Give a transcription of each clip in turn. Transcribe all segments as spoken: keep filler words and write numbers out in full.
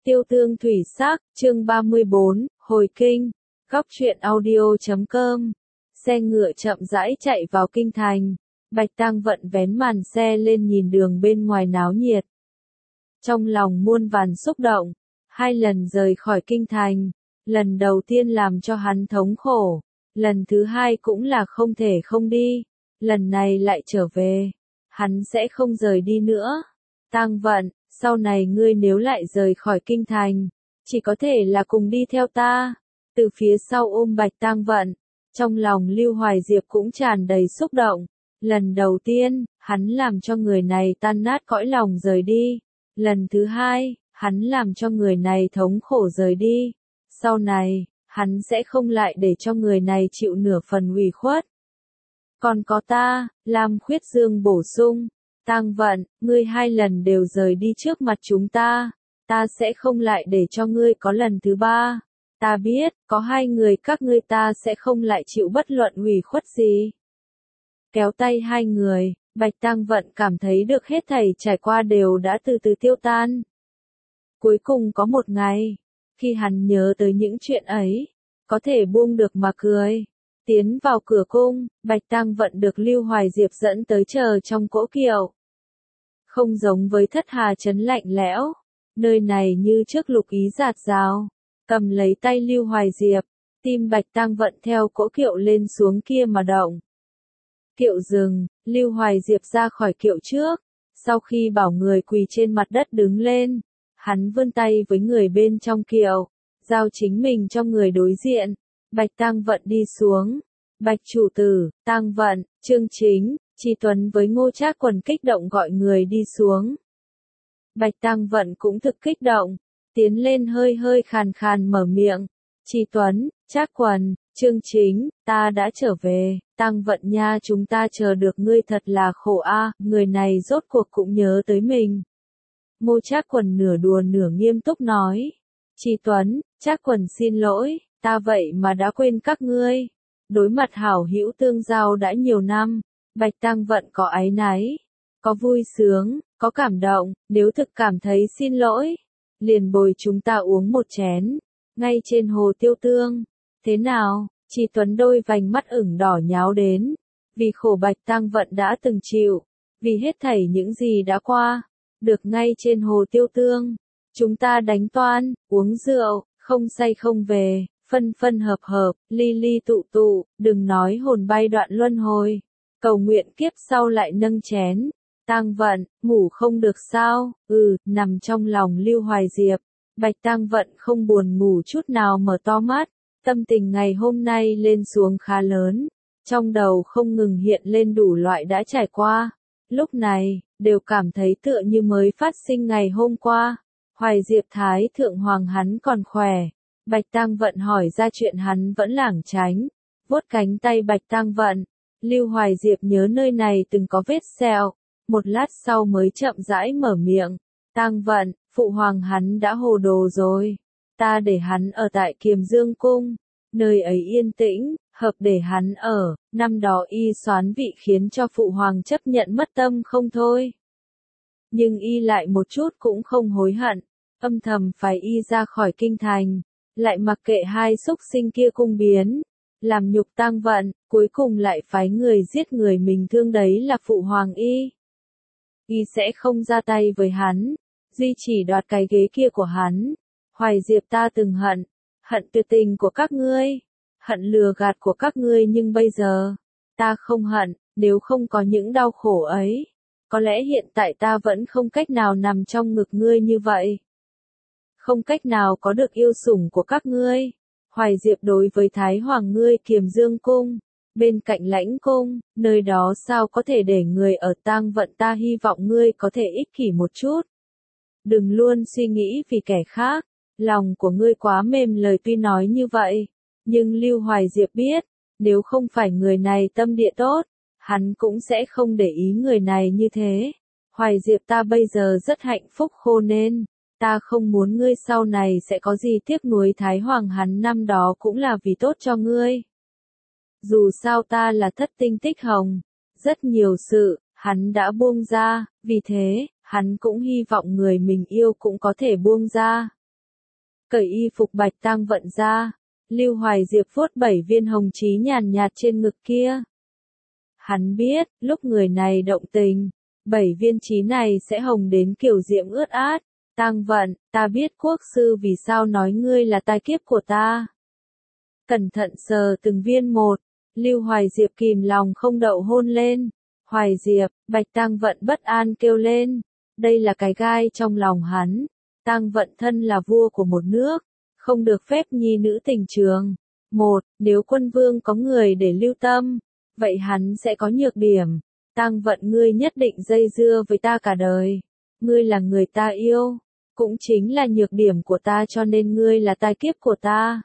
Tiêu tương thủy sắc, chương ba mươi bốn, hồi kinh, góc truyện audio chấm com. Xe ngựa chậm rãi chạy vào kinh thành. Bạch Tang Vận vén màn xe lên nhìn đường bên ngoài náo nhiệt. Trong lòng muôn vàn xúc động, hai lần rời khỏi kinh thành, lần đầu tiên làm cho hắn thống khổ, lần thứ hai cũng là không thể không đi, lần này lại trở về, hắn sẽ không rời đi nữa. Tang Vận, sau này ngươi nếu lại rời khỏi kinh thành, chỉ có thể là cùng đi theo ta. Từ phía sau ôm Bạch Tang Vận, trong lòng Lưu Hoài Diệp cũng tràn đầy xúc động. Lần đầu tiên, hắn làm cho người này tan nát cõi lòng rời đi. Lần thứ hai, hắn làm cho người này thống khổ rời đi. Sau này, hắn sẽ không lại để cho người này chịu nửa phần ủy khuất. Còn có ta, Lam Khuyết Dương bổ sung. Tang Vận, ngươi hai lần đều rời đi trước mặt chúng ta, ta sẽ không lại để cho ngươi có lần thứ ba. Ta biết, có hai người các ngươi ta sẽ không lại chịu bất luận ủy khuất gì. Kéo tay hai người, Bạch Tang Vận cảm thấy được hết thảy trải qua đều đã từ từ tiêu tan. Cuối cùng có một ngày, khi hắn nhớ tới những chuyện ấy, có thể buông được mà cười. Tiến vào cửa cung, Bạch Tang Vận được Lưu Hoài Diệp dẫn tới chờ trong cỗ kiệu. Không giống với Thất Hà trấn lạnh lẽo, nơi này như trước lục ý rạt rào. Cầm lấy tay Lưu Hoài Diệp, tim Bạch Tang Vận theo cỗ kiệu lên xuống kia mà động. Kiệu dừng, Lưu Hoài Diệp ra khỏi kiệu trước, sau khi bảo người quỳ trên mặt đất đứng lên, hắn vươn tay với người bên trong kiệu, giao chính mình cho người đối diện. Bạch Tang Vận đi xuống. Bạch chủ tử, Tang Vận, Trương Chính, Chi Tuấn với Ngô Trác Quần kích động gọi người đi xuống. Bạch Tang Vận cũng thực kích động, tiến lên hơi hơi khàn khàn mở miệng. Chi Tuấn, Trác Quần, Trương Chính, ta đã trở về. Tang Vận nha, chúng ta chờ được ngươi thật là khổ a, người này rốt cuộc cũng nhớ tới mình. Ngô Trác Quần nửa đùa nửa nghiêm túc nói. Chi Tuấn, Trác Quần xin lỗi, ta vậy mà đã quên các ngươi. Đối mặt hảo hữu tương giao đã nhiều năm, Bạch Tang Vận có áy náy, có vui sướng, có cảm động. Nếu thực cảm thấy xin lỗi, liền bồi chúng ta uống một chén, ngay trên hồ Tiêu Tương. Thế nào? Chi Tuấn đôi vành mắt ửng đỏ nháo đến, vì khổ Bạch Tang Vận đã từng chịu, vì hết thảy những gì đã qua, được ngay trên hồ Tiêu Tương. Chúng ta đánh toan, uống rượu, không say không về, phân phân hợp hợp, ly ly tụ tụ, đừng nói hồn bay đoạn luân hồi. Cầu nguyện kiếp sau lại nâng chén. Tang Vận, ngủ không được sao? Ừ, nằm trong lòng Lưu Hoài Diệp. Bạch Tang Vận không buồn ngủ chút nào, mở to mắt. Tâm tình ngày hôm nay lên xuống khá lớn. Trong đầu không ngừng hiện lên đủ loại đã trải qua. Lúc này, đều cảm thấy tựa như mới phát sinh ngày hôm qua. Hoài Diệp Thái Thượng Hoàng hắn còn khỏe. Bạch Tang Vận hỏi ra chuyện hắn vẫn lảng tránh. Vuốt cánh tay Bạch Tang Vận. Lưu Hoài Diệp nhớ nơi này từng có vết sẹo. Một lát sau mới chậm rãi mở miệng. Tang Vận, phụ hoàng hắn đã hồ đồ rồi. Ta để hắn ở tại Kiềm Dương Cung. Nơi ấy yên tĩnh, hợp để hắn ở. Năm đó y soán vị khiến cho phụ hoàng chấp nhận mất tâm không thôi. Nhưng y lại một chút cũng không hối hận. Âm thầm phải y ra khỏi kinh thành. Lại mặc kệ hai xúc sinh kia cung biến. Làm nhục Tang Vận, cuối cùng lại phái người giết người mình thương, đấy là phụ hoàng y. Y sẽ không ra tay với hắn, duy chỉ đoạt cái ghế kia của hắn. Hoài Diệp, ta từng hận, hận tuyệt tình của các ngươi, hận lừa gạt của các ngươi, nhưng bây giờ, ta không hận. Nếu không có những đau khổ ấy, có lẽ hiện tại ta vẫn không cách nào nằm trong ngực ngươi như vậy. Không cách nào có được yêu sủng của các ngươi. Hoài Diệp, đối với Thái Hoàng ngươi Kiềm Dương Cung, bên cạnh Lãnh Cung, nơi đó sao có thể để người ở? Tang Vận, ta hy vọng ngươi có thể ích kỷ một chút. Đừng luôn suy nghĩ vì kẻ khác, lòng của ngươi quá mềm lời. Tuy nói như vậy, nhưng Lưu Hoài Diệp biết, nếu không phải người này tâm địa tốt, hắn cũng sẽ không để ý người này như thế. Hoài Diệp, ta bây giờ rất hạnh phúc khôn nên, ta không muốn ngươi sau này sẽ có gì tiếc nuối. Thái Hoàng hắn năm đó cũng là vì tốt cho ngươi. Dù sao ta là thất tinh tích hồng, rất nhiều sự, hắn đã buông ra, vì thế, hắn cũng hy vọng người mình yêu cũng có thể buông ra. Cởi y phục Bạch Tang Vận ra, Lưu Hoài Diệp vuốt bảy viên hồng chí nhàn nhạt trên ngực kia. Hắn biết, lúc người này động tình, bảy viên chí này sẽ hồng đến kiểu diễm ướt át. Tang Vận, ta biết quốc sư vì sao nói ngươi là tai kiếp của ta. Cẩn thận sờ từng viên một, Lưu Hoài Diệp kìm lòng không đậu hôn lên. Hoài Diệp, Bạch Tang Vận bất an kêu lên, đây là cái gai trong lòng hắn. Tang Vận thân là vua của một nước, không được phép nhi nữ tình trường. Một, nếu quân vương có người để lưu tâm, vậy hắn sẽ có nhược điểm. Tang Vận, ngươi nhất định dây dưa với ta cả đời. Ngươi là người ta yêu, cũng chính là nhược điểm của ta, cho nên ngươi là tai kiếp của ta.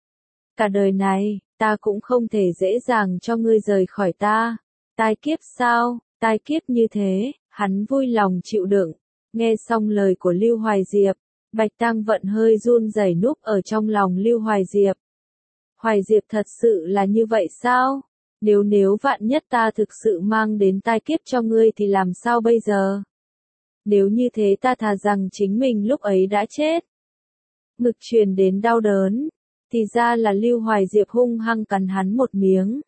Cả đời này, ta cũng không thể dễ dàng cho ngươi rời khỏi ta. Tai kiếp sao? Tai kiếp như thế, hắn vui lòng chịu đựng. Nghe xong lời của Lưu Hoài Diệp, Bạch Tang Vận hơi run rẩy núp ở trong lòng Lưu Hoài Diệp. Hoài Diệp, thật sự là như vậy sao? Nếu nếu vạn nhất ta thực sự mang đến tai kiếp cho ngươi thì làm sao bây giờ? Nếu như thế ta thà rằng chính mình lúc ấy đã chết. Ngực truyền đến đau đớn, thì ra là Lưu Hoài Diệp hung hăng cắn hắn một miếng.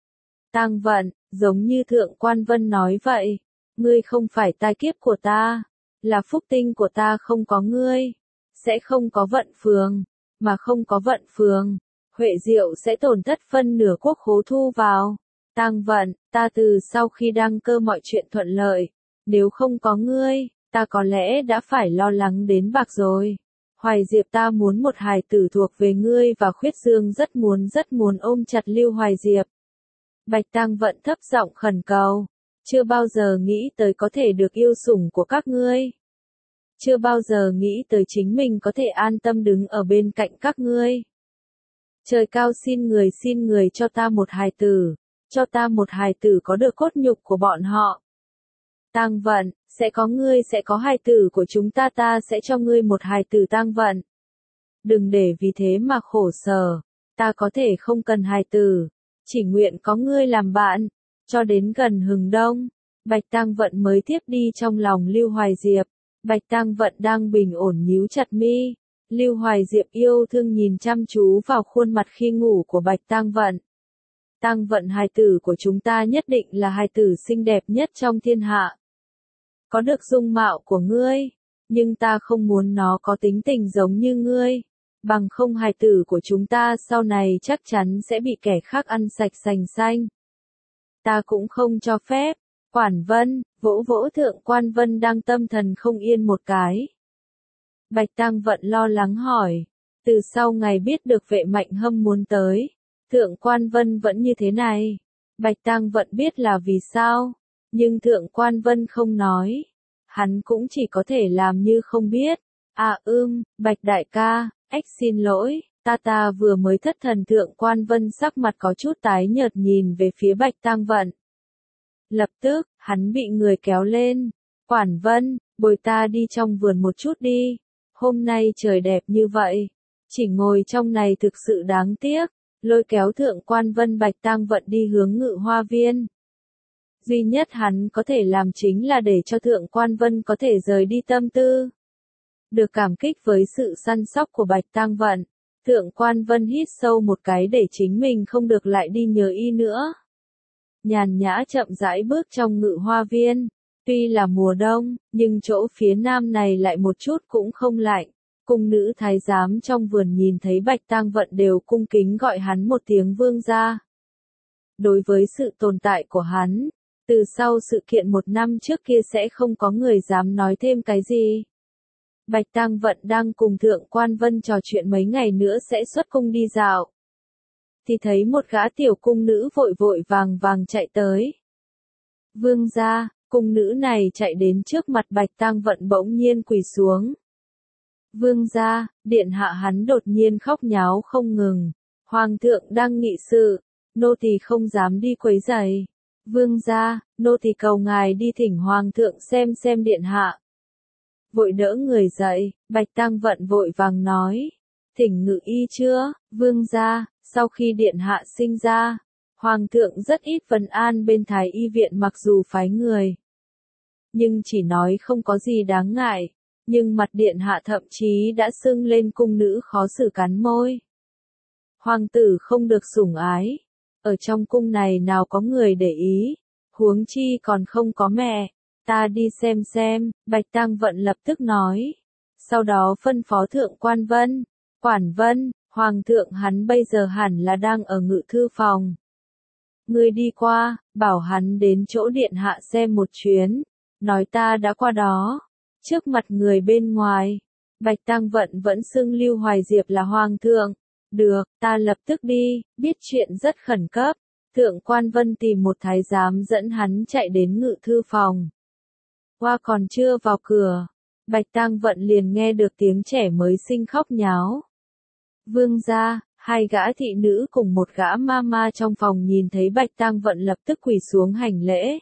Tang Vận, giống như Thượng Quan Vân nói vậy, ngươi không phải tai kiếp của ta, là phúc tinh của ta, không có ngươi, sẽ không có Vận Phường, mà không có Vận Phường, Huệ Diệu sẽ tổn thất phân nửa quốc khố thu vào. Tang Vận, ta từ sau khi đăng cơ mọi chuyện thuận lợi, nếu không có ngươi, ta có lẽ đã phải lo lắng đến bạc rồi. Hoài Diệp, ta muốn một hài tử thuộc về ngươi, và Khuyết Dương rất muốn rất muốn ôm chặt Lưu Hoài Diệp. Bạch Tang Vận thấp giọng khẩn cầu, chưa bao giờ nghĩ tới có thể được yêu sủng của các ngươi. Chưa bao giờ nghĩ tới chính mình có thể an tâm đứng ở bên cạnh các ngươi. Trời cao, xin người xin người cho ta một hài tử, cho ta một hài tử có được cốt nhục của bọn họ. Tang Vận, sẽ có ngươi, sẽ có hài tử của chúng ta, ta sẽ cho ngươi một hài tử. Tang Vận, đừng để vì thế mà khổ sở, ta có thể không cần hài tử, chỉ nguyện có ngươi làm bạn. Cho đến gần hừng đông, Bạch Tang Vận mới tiếp đi trong lòng Lưu Hoài Diệp. Bạch Tang Vận đang bình ổn nhíu chặt mi. Lưu Hoài Diệp yêu thương nhìn chăm chú vào khuôn mặt khi ngủ của Bạch Tang Vận. Tang Vận, hài tử của chúng ta nhất định là hài tử xinh đẹp nhất trong thiên hạ. Có được dung mạo của ngươi, nhưng ta không muốn nó có tính tình giống như ngươi. Bằng không hài tử của chúng ta sau này chắc chắn sẽ bị kẻ khác ăn sạch sành xanh. Ta cũng không cho phép. Quản Vân, vỗ vỗ Thượng Quan Vân đang tâm thần không yên một cái. Bạch Tang Vận lo lắng hỏi, từ sau ngày biết được Vệ Mạnh Hâm muốn tới, Thượng Quan Vân vẫn như thế này. Bạch Tang Vận biết là vì sao, nhưng Thượng Quan Vân không nói. Hắn cũng chỉ có thể làm như không biết. À ưm, Bạch đại ca, ếch xin lỗi, ta ta vừa mới thất thần. Thượng Quan Vân sắc mặt có chút tái nhợt nhìn về phía Bạch Tang Vận. Lập tức, hắn bị người kéo lên. Quản Vân, bồi ta đi trong vườn một chút đi. Hôm nay trời đẹp như vậy, chỉ ngồi trong này thực sự đáng tiếc. Lôi kéo Thượng Quan Vân, Bạch Tang Vận đi hướng Ngự Hoa Viên. Duy nhất hắn có thể làm chính là để cho Thượng Quan Vân có thể rời đi tâm tư. Được cảm kích với sự săn sóc của Bạch Tang Vận, Thượng Quan Vân hít sâu một cái để chính mình không được lại đi nhờ y nữa. Nhàn nhã chậm rãi bước trong Ngự Hoa Viên. Tuy là mùa đông, nhưng chỗ phía nam này lại một chút cũng không lạnh. Cung nữ thái giám trong vườn nhìn thấy Bạch Tang Vận đều cung kính gọi hắn một tiếng vương gia. Đối với sự tồn tại của hắn, từ sau sự kiện một năm trước kia sẽ không có người dám nói thêm cái gì. Bạch Tang Vận đang cùng Thượng Quan Vân trò chuyện mấy ngày nữa sẽ xuất cung đi dạo. Thì thấy một gã tiểu cung nữ vội vội vàng vàng chạy tới. Vương gia, cung nữ này chạy đến trước mặt Bạch Tang Vận bỗng nhiên quỳ xuống. Vương gia, điện hạ. Hắn đột nhiên khóc nháo không ngừng. Hoàng thượng đang nghị sự, nô tỳ không dám đi quấy rầy. Vương gia, nô tỳ cầu ngài đi thỉnh Hoàng thượng xem xem điện hạ. Vội đỡ người dậy, Bạch Tang Vận vội vàng nói. Thỉnh ngự y chưa, vương gia, sau khi điện hạ sinh ra, Hoàng thượng rất ít vấn an bên Thái y viện, mặc dù phái người. Nhưng chỉ nói không có gì đáng ngại, nhưng mặt điện hạ thậm chí đã sưng lên, cung nữ khó xử cắn môi. Hoàng tử không được sủng ái, ở trong cung này nào có người để ý, huống chi còn không có mẹ, ta đi xem xem, Bạch Tang Vận lập tức nói. Sau đó phân phó Thượng Quan Vân, Quản Vân, Hoàng thượng hắn bây giờ hẳn là đang ở ngự thư phòng. Ngươi đi qua, bảo hắn đến chỗ điện hạ xem một chuyến, nói ta đã qua đó. Trước mặt người bên ngoài, Bạch Tang Vận vẫn xưng Lưu Hoài Diệp là Hoàng thượng. Được, ta lập tức đi, biết chuyện rất khẩn cấp. Thượng Quan Vân tìm một thái giám dẫn hắn chạy đến ngự thư phòng. Qua còn chưa vào cửa, Bạch Tang Vận liền nghe được tiếng trẻ mới sinh khóc nháo. Vương gia, hai gã thị nữ cùng một gã ma ma trong phòng nhìn thấy Bạch Tang Vận lập tức quỳ xuống hành lễ.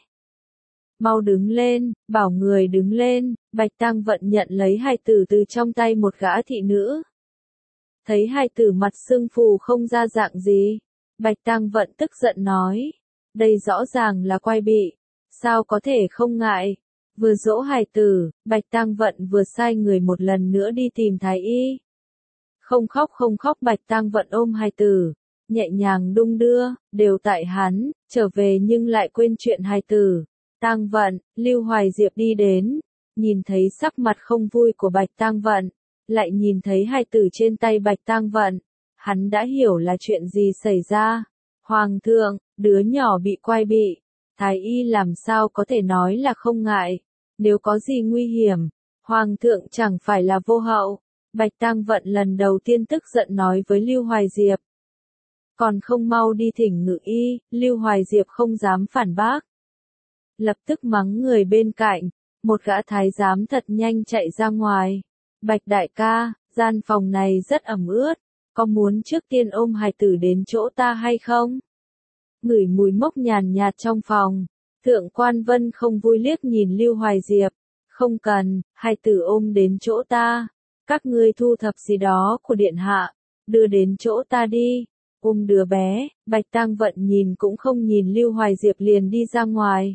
Mau đứng lên, bảo người đứng lên, Bạch Tang Vận nhận lấy hài tử từ trong tay một gã thị nữ. Thấy hài tử mặt sưng phù không ra dạng gì, Bạch Tang Vận tức giận nói, đây rõ ràng là quai bị, sao có thể không ngại. Vừa dỗ hài tử, Bạch Tang Vận vừa sai người một lần nữa đi tìm thái y. Không khóc không khóc, Bạch Tang Vận ôm hài tử, nhẹ nhàng đung đưa, đều tại hắn, trở về nhưng lại quên chuyện hài tử. Tang Vận, Lưu Hoài Diệp đi đến, nhìn thấy sắc mặt không vui của Bạch Tang Vận, lại nhìn thấy hài tử trên tay Bạch Tang Vận, hắn đã hiểu là chuyện gì xảy ra. Hoàng thượng, đứa nhỏ bị quai bị, thái y làm sao có thể nói là không ngại, nếu có gì nguy hiểm, Hoàng thượng chẳng phải là vô hậu. Bạch Tang Vận lần đầu tiên tức giận nói với Lưu Hoài Diệp. Còn không mau đi thỉnh ngự y, Lưu Hoài Diệp không dám phản bác. Lập tức mắng người bên cạnh, một gã thái giám thật nhanh chạy ra ngoài. Bạch đại ca, gian phòng này rất ẩm ướt, có muốn trước tiên ôm hài tử đến chỗ ta hay không? Ngửi mùi mốc nhàn nhạt trong phòng, Thượng Quan Vân không vui liếc nhìn Lưu Hoài Diệp. Không cần, hài tử ôm đến chỗ ta. Các ngươi thu thập gì đó của điện hạ, đưa đến chỗ ta đi. Ôm đứa bé, Bạch Tang Vận nhìn cũng không nhìn Lưu Hoài Diệp liền đi ra ngoài.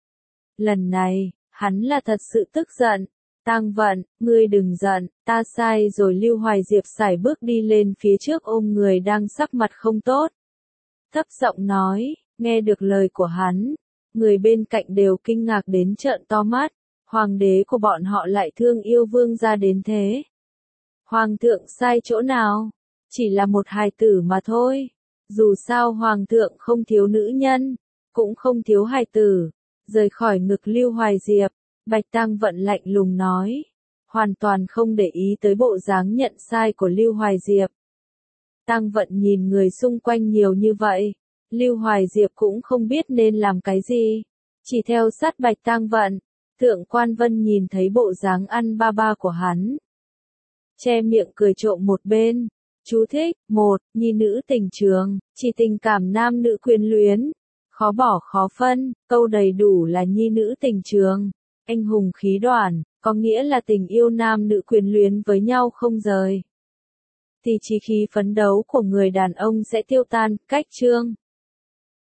Lần này, hắn là thật sự tức giận. Tang Vận, ngươi đừng giận, ta sai rồi. Lưu Hoài Diệp sải bước đi lên phía trước ôm người đang sắc mặt không tốt. Thấp giọng nói, nghe được lời của hắn, người bên cạnh đều kinh ngạc đến trợn to mắt. Hoàng đế của bọn họ lại thương yêu vương gia đến thế. Hoàng thượng sai chỗ nào? Chỉ là một hài tử mà thôi. Dù sao Hoàng thượng không thiếu nữ nhân, cũng không thiếu hài tử. Rời khỏi ngực Lưu Hoài Diệp, Bạch Tang Vận lạnh lùng nói. Hoàn toàn không để ý tới bộ dáng nhận sai của Lưu Hoài Diệp. Tang Vận nhìn người xung quanh nhiều như vậy, Lưu Hoài Diệp cũng không biết nên làm cái gì. Chỉ theo sát Bạch Tang Vận. Thượng Quan Vân nhìn thấy bộ dáng ăn ba ba của hắn, che miệng cười trộm một bên. Chú thích, một, nhi nữ tình trường, chỉ tình cảm nam nữ quyến luyến, khó bỏ khó phân, câu đầy đủ là nhi nữ tình trường, anh hùng khí đoản, có nghĩa là tình yêu nam nữ quyến luyến với nhau không rời. Thì chí khí phấn đấu của người đàn ông sẽ tiêu tan, cách chương.